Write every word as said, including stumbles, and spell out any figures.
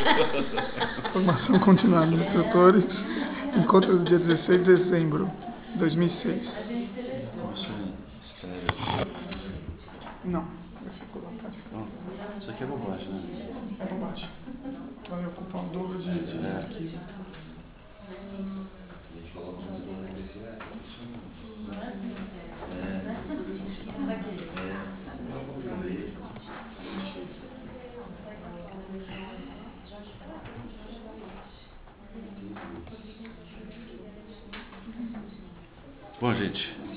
Formação continuada de instrutores. Encontro do dia dezesseis de dezembro de dois mil e seis. Começou em estéreo. Não, esse colocar de Não, isso aqui é bobagem, né? é bobagem. Vai ocupar o dobro de, de É. arquivo. Bom, gente,